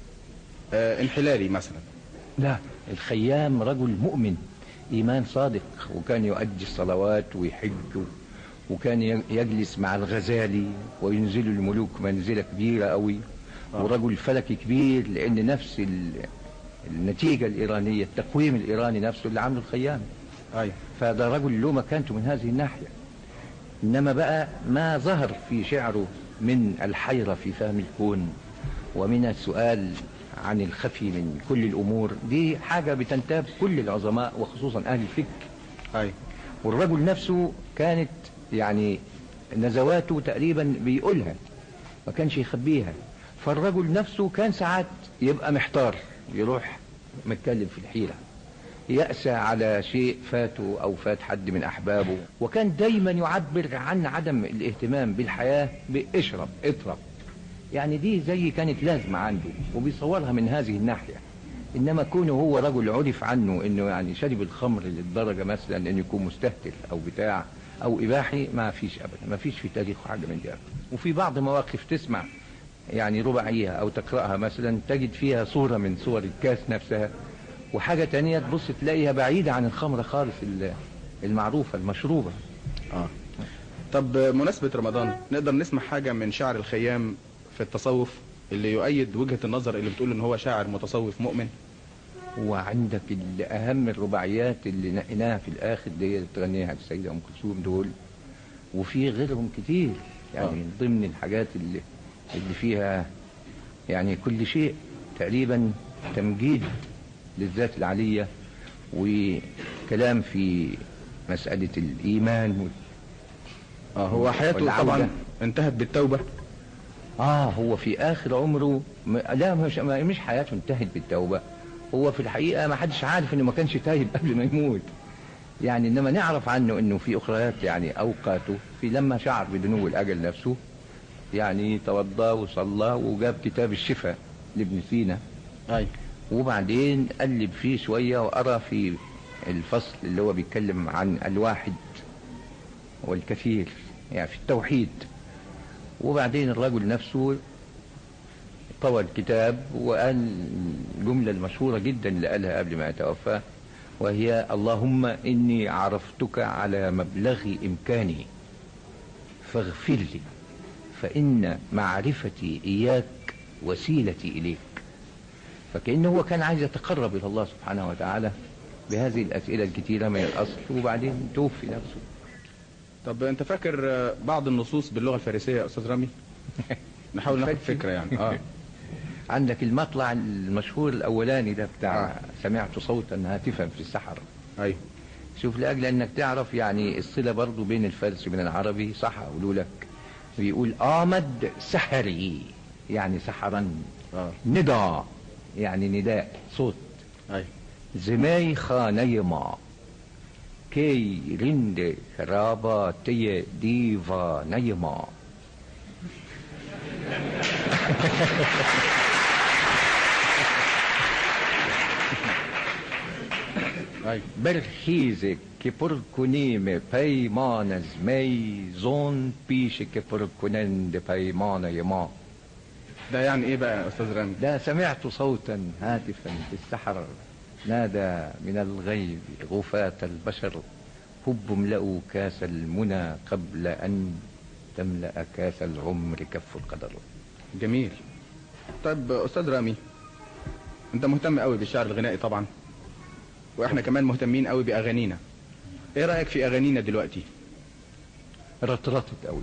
انحلالي مثلا. لا، الخيام رجل مؤمن ايمان صادق، وكان يؤدي الصلوات ويحج، وكان يجلس مع الغزالي وينزل الملوك منزلة كبيرة قوي، ورجل فلكي كبير، لان نفس النتيجة الايرانية التقويم الايراني نفسه اللي عامله الخيام. فده رجل له مكانته من هذه الناحية. إنما بقى ما ظهر في شعره من الحيرة في فهم الكون ومن السؤال عن الخفي من كل الأمور، دي حاجة بتنتاب كل العظماء وخصوصا أهل الفكر. والرجل نفسه كانت يعني نزواته تقريبا بيقولها، ما كانش يخبيها. فالرجل نفسه كان ساعات يبقى محتار، يروح متكلم في الحيرة، يأسى على شيء فاته أو فات حد من أحبابه، وكان دايما يعبر عن عدم الاهتمام بالحياة باشرب اطرب. يعني دي زي كانت لازمة عنده وبيصورها من هذه الناحية. إنما كونه هو رجل عرف عنه إنه يعني شرب الخمر للدرجة مثلا إنه يكون مستهتر أو بتاع أو إباحي، ما فيش أبدا، ما فيش في تاريخه حاجة من دي. وفي بعض مواقف تسمع يعني رباعية أو تقرأها مثلا تجد فيها صورة من صور الكاس نفسها، وحاجة تانية تبص تلاقيها بعيدة عن الخمرة خالص المعروفة المشروبة. طب مناسبة رمضان نقدر نسمع حاجة من شعر الخيام في التصوف اللي يؤيد وجهة النظر اللي بتقول ان هو شاعر متصوف مؤمن؟ وعندك أهم الرباعيات اللي نقيناها في الآخر دي اللي تغنيها السيدة أم كلثوم دول، وفي غيرهم كتير يعني من ضمن الحاجات اللي فيها يعني كل شيء تقريبا تمجيد للذات العلية، وكلام في مسألة الإيمان. هو حياته طبعا انتهت بالتوبة. هو في آخر عمره لا مش حياته انتهت بالتوبة، هو في الحقيقة ما حدش عارف انه ما كانش تايب قبل ما يموت يعني. انما نعرف عنه انه في اخريات يعني اوقاته في لما شعر بدنو الاجل نفسه يعني توضى وصلى وجاب كتاب الشفاء لابن سينا. وبعدين قلب فيه شوية وقرأ في الفصل اللي هو بيتكلم عن الواحد والكثير يعني في التوحيد. وبعدين الرجل نفسه طوى الكتاب وقال الجملة المشهورة جدا اللي قالها قبل ما يتوفى، وهي اللهم إني عرفتك على مبلغ إمكاني فاغفر لي فإن معرفتي إياك وسيلتي إليك. فكأنه هو كان عايز يتقرب إلى الله سبحانه وتعالى بهذه الأسئلة الكثيرة من الأصل، وبعدين توفي نفسه. طب أنت فاكر بعض النصوص باللغة الفارسية يا أستاذ رامي؟ نحاول ناخد فكرة يعني. عندك المطلع المشهور الأولاني ده بتاع سمعت صوتا هاتفا في السحر. أيوه. شوف، لأجل أنك تعرف يعني الصلة برضو بين الفارسي وبين العربي، صح أقول لك بيقول آمد سحري يعني سحرا، ندى يعني نداء صوت. أي. زمي خانيما كي رند راباتي ديفا نيما. برخيزك كبركونيم بيمان زمي زون بيش كبركونند بيمان يما. ده يعني ايه بقى يا استاذ رامي؟ ده سمعت صوتا هاتفا في السحر نادى من الغيب غفاة البشر هب املأوا كاس المنى قبل أن تملأ كاس العمر كف القدر. جميل. طيب استاذ رامي، انت مهتم قوي بالشعر الغنائي طبعا، واحنا كمان مهتمين قوي باغانينا. ايه رايك في اغانينا دلوقتي؟ رطرطت قوي.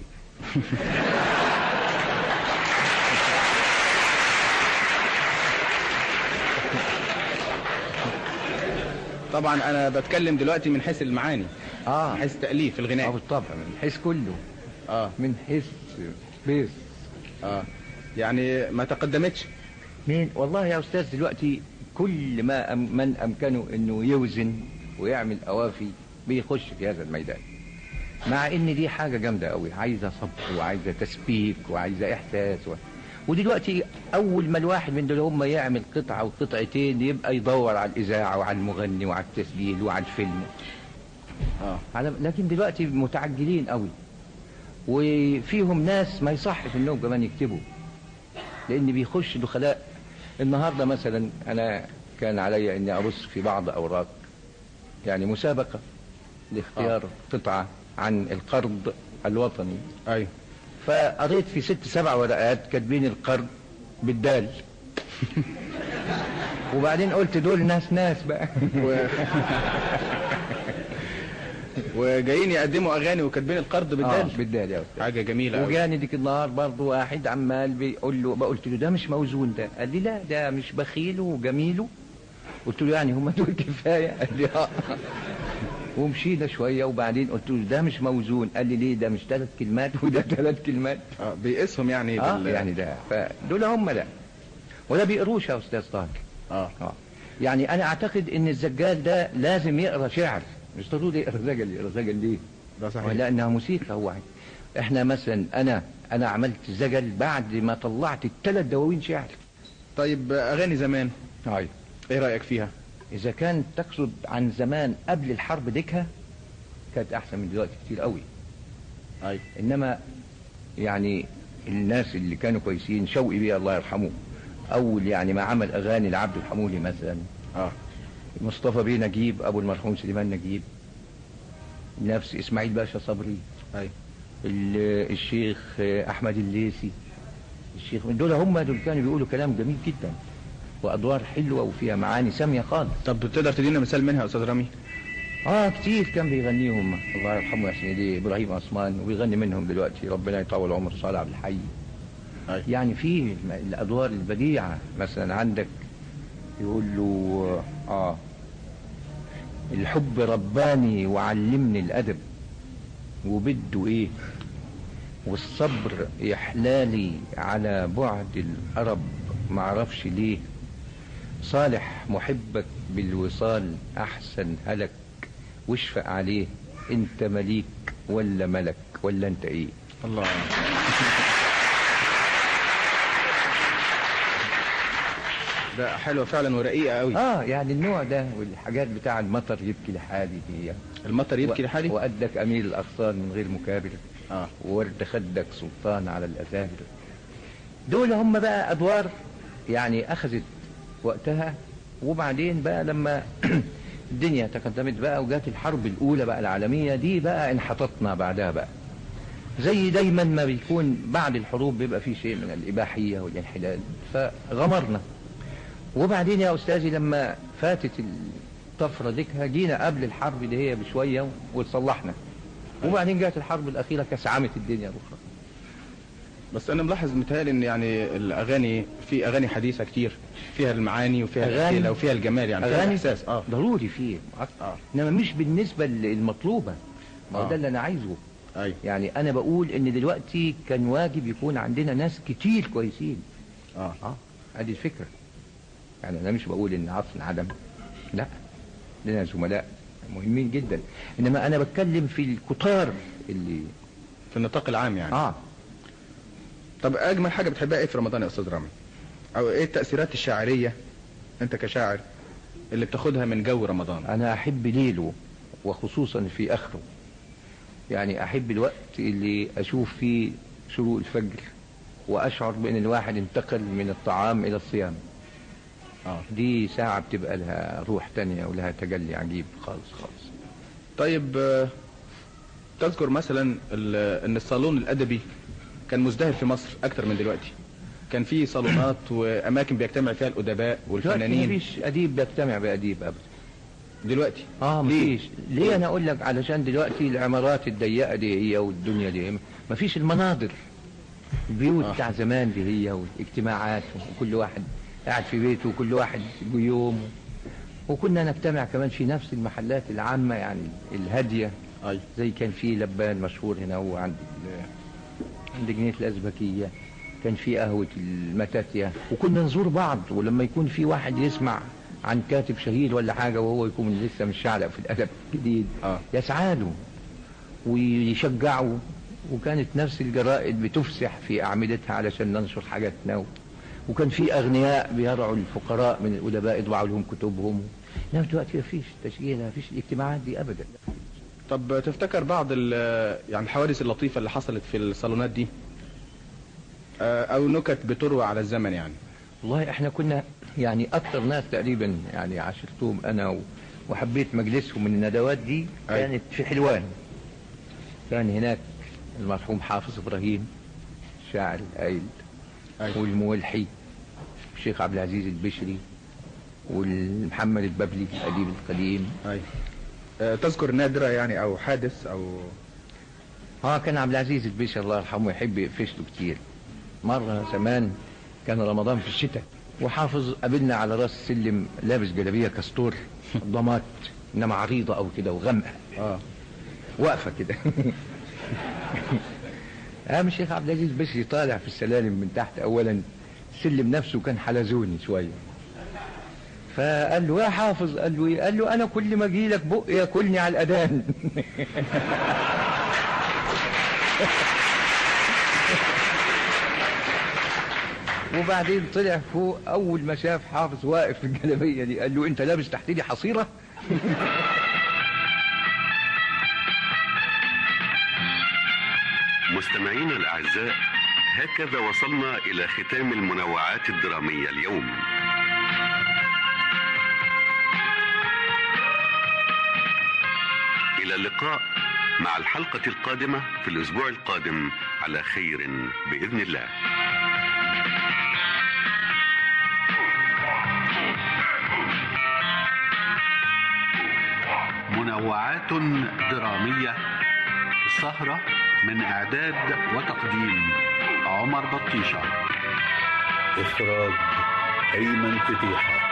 طبعا انا بتكلم دلوقتي من حيث المعاني، من حيث التاليف الغنائي. بالطبع، من حيث كله. من حيث بيس. يعني ما تقدمتش. مين والله يا استاذ دلوقتي كل ما من امكنه انه يوزن ويعمل اوافي بيخش في هذا الميدان، مع ان دي حاجه جامده قوي، عايزه صبر وعايزه تسبيك وعايزه احساس ودلوقتي اول ما الواحد من دول هم يعمل قطعه وقطعتين يبقى يدور على الاذاعه وعلى المغني وعلى التسجيل وعلى الفيلم. لكن دلوقتي متعجلين قوي، وفيهم ناس ما يصحش انهم كمان يكتبوا، لان بيخش دخلاء. النهارده مثلا انا كان علي اني ابص في بعض اوراق يعني مسابقه لاختيار قطعه عن القرض الوطني. ايوه. فقريت في 6-7 ورقات كاتبين القرض بالدال. وبعدين قلت دول ناس بقى. وجايين يقدموا اغاني وكاتبين القرض بالدال. بالدال يا استاذ. حاجه جميله. وجاني ديك النهار برضه واحد عمال بيقول له، قلت له ده مش موزون ده. قال لي لا ده مش بخيله وجميله. قلت له يعني هم دول كفايه؟ قال لي ومشينا شويه وبعدين قلت له ده مش موزون. قال لي ليه؟ ده مش 3 كلمات وده 3 كلمات. بيقيسهم يعني. يعني ده فدول هم ده. ولا بيقروش يا استاذ طاهر. يعني انا اعتقد ان الزجال ده لازم يقرا شعر، مش ضروري يقرا زجل. يقرا زجل ليه؟ ده صحيح. لانها موسيقى. هو احنا مثلا انا عملت زجل بعد ما طلعت 3 دواوين شعر. طيب اغاني زمان ايه رايك فيها؟ اذا كان تقصد عن زمان قبل الحرب ديكها كانت احسن من دلوقتي كتير قوي. انما يعني الناس اللي كانوا كويسين، شوقي بيه الله يرحمه اول يعني ما عمل اغاني لعبد الحمولي مثلا. مصطفى بيه نجيب، ابو المرحوم سليمان نجيب، نفس اسماعيل باشا صبري. الشيخ احمد الليثي، الشيخ دول هم دول كانوا بيقولوا كلام جميل جدا وادوار حلوه وفيها معاني ساميه خالص. طب تقدر تدينا مثال منها يا استاذ رامي؟ كتير كان بيغنيهم الله يرحمه يا سيدي ابراهيم عثمان، وبيغني منهم دلوقتي ربنا يطول عمر صالح عبد الحي. يعني في الادوار البديعه مثلا عندك يقول له الحب رباني وعلمني الادب وبده ايه، والصبر يحلالي على بعد الأرب معرفش ليه، صالح محبك بالوصال أحسن هلك واشفق عليه، انت مليك ولا ملك ولا انت ايه؟ الله. ده حلوة فعلا ورقيقة قوي. يعني النوع ده والحاجات بتاع المطر يبكي لحالي دي. المطر يبكي لحالي؟ وقدك أمير الأغصان من غير مكابر. وورد خدك سلطان على الأزاهر. دول هم بقى أدوار يعني أخذت وقتها، وبعدين بقى لما الدنيا تقدمت بقى وجات الحرب الأولى بقى العالمية دي بقى انحطتنا بعدها بقى. زي دايما ما بيكون بعد الحروب بيبقى في شيء من الإباحية والانحلال، فغمرنا. وبعدين يا أستاذي لما فاتت الطفرة دي جينا قبل الحرب دي هي بشوية وتصلحنا، وبعدين جاءت الحرب الأخيرة كسعمت الدنيا الأخرى. بس أنا ملاحظ متهيألي إن يعني الأغاني، في أغاني حديثة كتير فيها المعاني وفيها الأسئلة وفيها الجمال، يعني فيها الإحساس. ضروري فيه إنما مش بالنسبة المطلوبة. ما هو ده اللي أنا عايزه. يعني أنا بقول إن دلوقتي كان واجب يكون عندنا ناس كتير كويسين. هذه الفكرة. يعني أنا مش بقول إن عصر عدم، لا، لنا زملاء مهمين جدا، إنما أنا بتكلم في الكتار اللي في النطاق العام يعني. طب أجمل حاجة بتحبها إيه في رمضان يا أستاذ رامي؟ أو إيه التأثيرات الشاعرية أنت كشاعر اللي بتاخدها من جو رمضان؟ أنا أحب ليله وخصوصا في آخره. يعني أحب الوقت اللي أشوف فيه شروق الفجر وأشعر بأن الواحد انتقل من الطعام إلى الصيام. دي ساعة بتبقى لها روح تانية ولها تجلي عجيب خالص خالص. طيب تذكر مثلا أن الصالون الأدبي كان مزدهر في مصر أكتر من دلوقتي. كان في صالونات وأماكن بيجتمع فيها الأدباء والفنانين. دلوقتي مفيش أديب بيجتمع بأديب أبدا دلوقتي. مفيش. ليه أنا أقول لك؟ علشان دلوقتي العمارات الضيقة دي هي والدنيا دي مفيش المناظر. البيوت بتاع زمان دي هي والاجتماعات، وكل واحد قاعد في بيته وكل واحد بيوم، وكنا نجتمع كمان في نفس المحلات العامة يعني الهادية. زي كان في لبان مشهور هنا هو عند جنينة الأزبكية، كان في قهوة المتاتية، وكنا نزور بعض. ولما يكون في واحد يسمع عن كاتب شهير ولا حاجة وهو يكون لسه مش شعلق في الأدب الجديد يسعاله ويشجعه. وكانت نفس الجرائد بتفسح في أعمدتها علشان ننشر حاجاتنا. وكان في أغنياء بيرعوا الفقراء من الأدباء يطبعوا لهم كتبهم. إنما دلوقتي مفيش تشجيع، مفيش الاجتماعات دي أبدا. طب تفتكر بعض يعني الحوادث اللطيفة اللي حصلت في الصالونات دي أو نكت بتروى على الزمن يعني؟ والله احنا كنا يعني أكثر ناس تقريبا يعني عاشرتهم أنا وحبيت مجلسهم من الندوات دي كانت في حلوان. كان هناك المرحوم حافظ إبراهيم الشاعر القايل، والمولحي الشيخ عبد العزيز البشري، والمحمد الببلي الأديب القديم. تذكر نادرة يعني أو حادث أو كان عبد العزيز البشري الله يرحمه يحب يقفشته كتير. مرة زمان كان رمضان في الشتاء، وحافظ قابلنا على راس السلم لابس جلابية كستور ضمات إنما عريضة أو كده وغمقة واقفة كده. الشيخ عبد العزيز بشري طالع في السلالم من تحت. أولا السلم نفسه كان حلزوني شوية، فقال له يا حافظ، قال له ايه؟ قال له أنا كل ما أجي لك بق ياكلني على الأذان. وبعدين طلع فوق، أول ما شاف حافظ واقف في الجلابية دي قال له أنت لابس تحت دي حصيرة؟ مستمعينا الأعزاء، هكذا وصلنا إلى ختام المنوعات الدرامية اليوم. إلى اللقاء مع الحلقة القادمة في الأسبوع القادم على خير بإذن الله. منوعات درامية، السهرة من إعداد وتقديم عمر بطيشة، إخراج أيمن فتيحة.